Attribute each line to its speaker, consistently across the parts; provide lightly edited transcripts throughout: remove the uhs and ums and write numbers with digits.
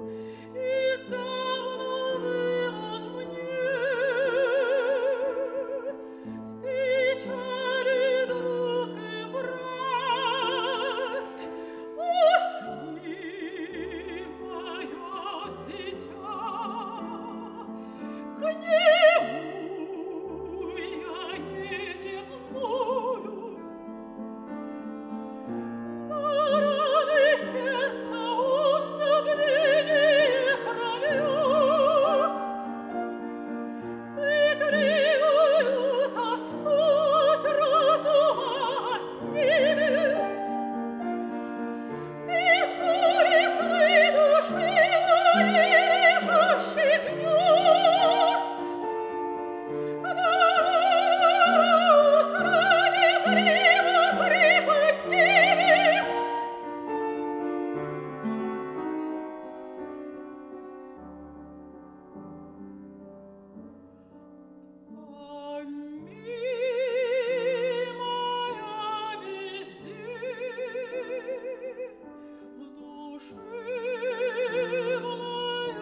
Speaker 1: издавна было мне в печали друг и брат. Усни, мое дитя, к нему я не ревную. На раны сердца он забвение прольет, пытливую тоску от разума отнимет, из горестной души лежащий гнет. До утра незримо приподнимет. Помимая везде в душевною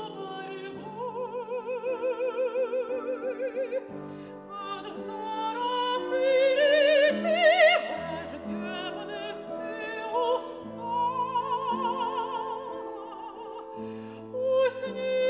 Speaker 1: борьбой от взоров и речей враждебных ты устала. Усни,